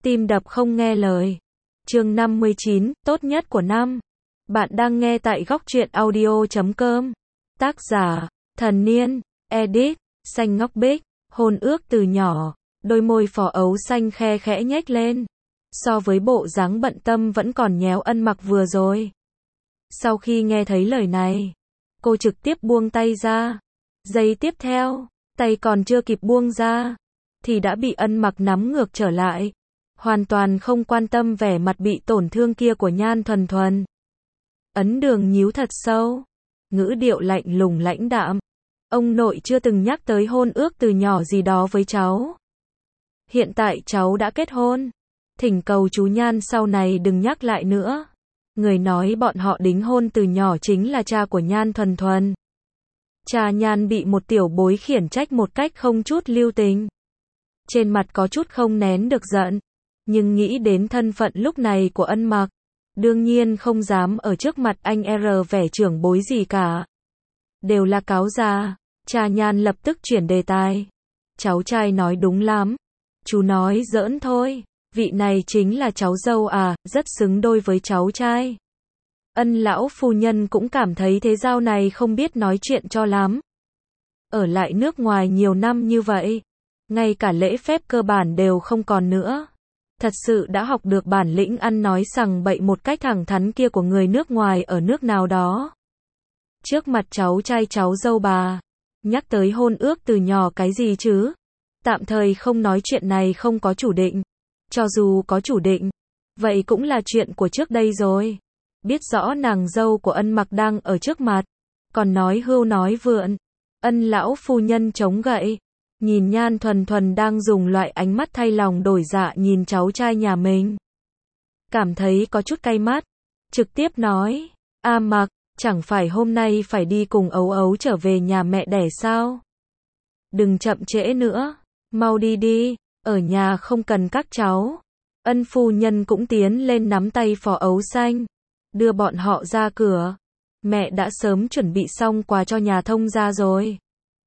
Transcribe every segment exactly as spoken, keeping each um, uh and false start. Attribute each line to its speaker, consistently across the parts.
Speaker 1: tim đập không nghe lời. Chương năm mươi chín, tốt nhất của năm. Bạn đang nghe tại góc truyện audio chấm com. Tác giả, Thần Niên, edit, Xanh Ngóc Bích, hôn ước từ nhỏ, đôi môi Phó Ấu Xanh khe khẽ nhếch lên. So với bộ dáng bận tâm vẫn còn nhéo Ân Mặc vừa rồi. Sau khi nghe thấy lời này, cô trực tiếp buông tay ra. Giây tiếp theo, tay còn chưa kịp buông ra, thì đã bị Ân Mặc nắm ngược trở lại. Hoàn toàn không quan tâm vẻ mặt bị tổn thương kia của Nhan Thuần Thuần. Ấn Đường nhíu thật sâu, ngữ điệu lạnh lùng lãnh đạm. Ông nội chưa từng nhắc tới hôn ước từ nhỏ gì đó với cháu. Hiện tại cháu đã kết hôn. Thỉnh cầu chú Nhan sau này đừng nhắc lại nữa. Người nói bọn họ đính hôn từ nhỏ chính là cha của Nhan Thuần Thuần. Cha Nhan bị một tiểu bối khiển trách một cách không chút lưu tình. Trên mặt có chút không nén được giận. Nhưng nghĩ đến thân phận lúc này của Ân Mặc, đương nhiên không dám ở trước mặt anh R vẻ trưởng bối gì cả. Đều là cáo già. Cha Nhan lập tức chuyển đề tài. Cháu trai nói đúng lắm. Chú nói giỡn thôi. Vị này chính là cháu dâu à, rất xứng đôi với cháu trai. Ân lão phu nhân cũng cảm thấy thế giao này không biết nói chuyện cho lắm. Ở lại nước ngoài nhiều năm như vậy, ngay cả lễ phép cơ bản đều không còn nữa. Thật sự đã học được bản lĩnh ăn nói sằng bậy một cách thẳng thắn kia của người nước ngoài ở nước nào đó. Trước mặt cháu trai cháu dâu bà, nhắc tới hôn ước từ nhỏ cái gì chứ? Tạm thời không nói chuyện này không có chủ định. Cho dù có chủ định, vậy cũng là chuyện của trước đây rồi. Biết rõ nàng dâu của Ân Mặc đang ở trước mặt, còn nói hưu nói vượn. Ân lão phu nhân chống gậy, nhìn Nhan Thuần Thuần đang dùng loại ánh mắt thay lòng đổi dạ nhìn cháu trai nhà mình. Cảm thấy có chút cay mắt, trực tiếp nói, A Mặc, chẳng phải hôm nay phải đi cùng Ấu Ấu trở về nhà mẹ đẻ sao? Đừng chậm trễ nữa, mau đi đi, ở nhà không cần các cháu. Ân phu nhân cũng tiến lên nắm tay Phó Ấu Xanh, đưa bọn họ ra cửa. Mẹ đã sớm chuẩn bị xong quà cho nhà thông gia rồi.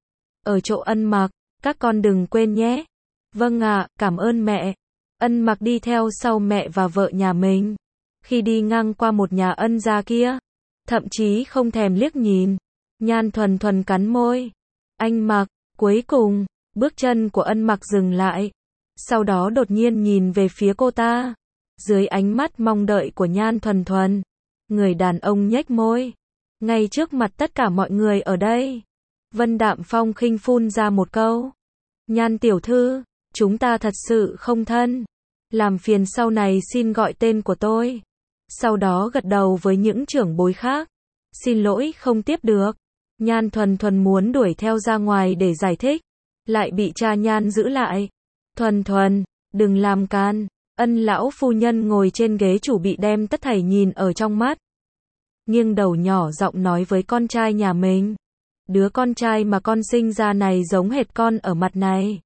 Speaker 1: Ở chỗ Ân Mặc, các con đừng quên nhé. Vâng ạ, cảm ơn mẹ. Ân Mặc đi theo sau mẹ và vợ nhà mình. Khi đi ngang qua một nhà Ân gia kia, thậm chí không thèm liếc nhìn. Nhan Thuần Thuần cắn môi. Anh Mặc, cuối cùng, bước chân của Ân Mặc dừng lại. Sau đó đột nhiên nhìn về phía cô ta. Dưới ánh mắt mong đợi của Nhan Thuần Thuần, người đàn ông nhếch môi. Ngay trước mặt tất cả mọi người ở đây, Vân Đạm Phong khinh phun ra một câu. Nhan tiểu thư, chúng ta thật sự không thân. Làm phiền sau này xin gọi tên của tôi. Sau đó gật đầu với những trưởng bối khác. Xin lỗi không tiếp được. Nhan Thuần Thuần muốn đuổi theo ra ngoài để giải thích, lại bị cha Nhan giữ lại. Thuần Thuần, đừng làm can. Ân lão phu nhân ngồi trên ghế chủ bị đem tất thảy nhìn ở trong mắt. Nghiêng đầu nhỏ giọng nói với con trai nhà mình. Đứa con trai mà con sinh ra này giống hệt con ở mặt này.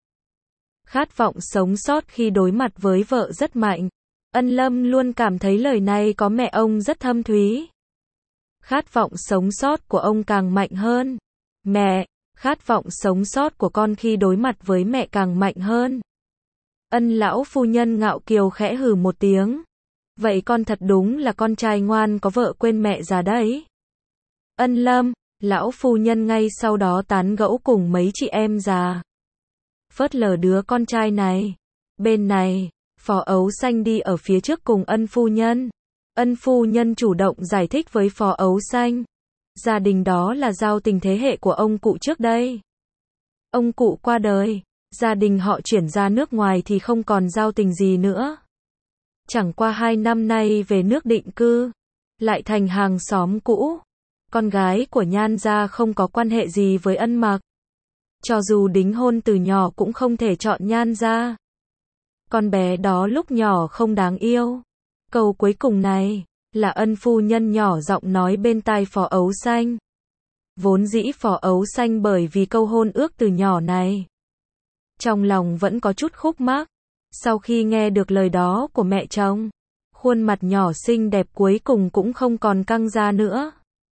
Speaker 1: Khát vọng sống sót khi đối mặt với vợ rất mạnh. Ân Lâm luôn cảm thấy lời này có mẹ ông rất thâm thúy. Khát vọng sống sót của ông càng mạnh hơn. Mẹ, khát vọng sống sót của con khi đối mặt với mẹ càng mạnh hơn. Ân lão phu nhân ngạo kiều khẽ hừ một tiếng. Vậy con thật đúng là con trai ngoan có vợ quên mẹ già đấy. Ân Lâm, lão phu nhân ngay sau đó tán gẫu cùng mấy chị em già. Phớt lờ đứa con trai này. Bên này, Phó Ấu Xanh đi ở phía trước cùng Ân phu nhân. Ân phu nhân chủ động giải thích với Phó Ấu Xanh. Gia đình đó là giao tình thế hệ của ông cụ trước đây. Ông cụ qua đời, gia đình họ chuyển ra nước ngoài thì không còn giao tình gì nữa. Chẳng qua hai năm nay về nước định cư, lại thành hàng xóm cũ. Con gái của Nhan gia không có quan hệ gì với Ân Mặc. Cho dù đính hôn từ nhỏ cũng không thể chọn Nhan gia. Con bé đó lúc nhỏ không đáng yêu. Câu cuối cùng này là Ân phu nhân nhỏ giọng nói bên tai Phó Ấu Xanh. Vốn dĩ Phó Ấu Xanh bởi vì câu hôn ước từ nhỏ này, trong lòng vẫn có chút khúc mắc. Sau khi nghe được lời đó của mẹ chồng, khuôn mặt nhỏ xinh đẹp cuối cùng cũng không còn căng ra nữa.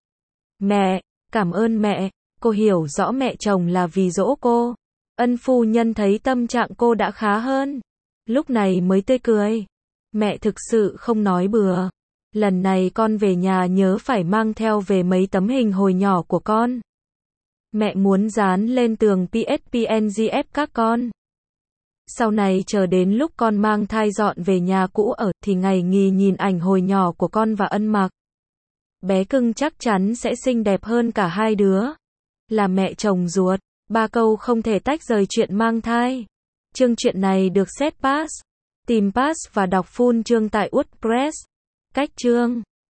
Speaker 1: Mẹ, cảm ơn mẹ, cô hiểu rõ mẹ chồng là vì dỗ cô. Ân phu nhân thấy tâm trạng cô đã khá hơn, lúc này mới tươi cười. Mẹ thực sự không nói bừa. Lần này con về nhà nhớ phải mang theo về mấy tấm hình hồi nhỏ của con. Mẹ muốn dán lên tường pê ét pê en giê ép các con. Sau này chờ đến lúc con mang thai dọn về nhà cũ ở thì ngày nghỉ nhìn ảnh hồi nhỏ của con và Ân mặc. Bé cưng chắc chắn sẽ xinh đẹp hơn cả hai đứa. Là mẹ chồng ruột, ba câu không thể tách rời chuyện mang thai. Chương truyện này được set pass. Tìm pass và đọc full chương tại WordPress. Cách chương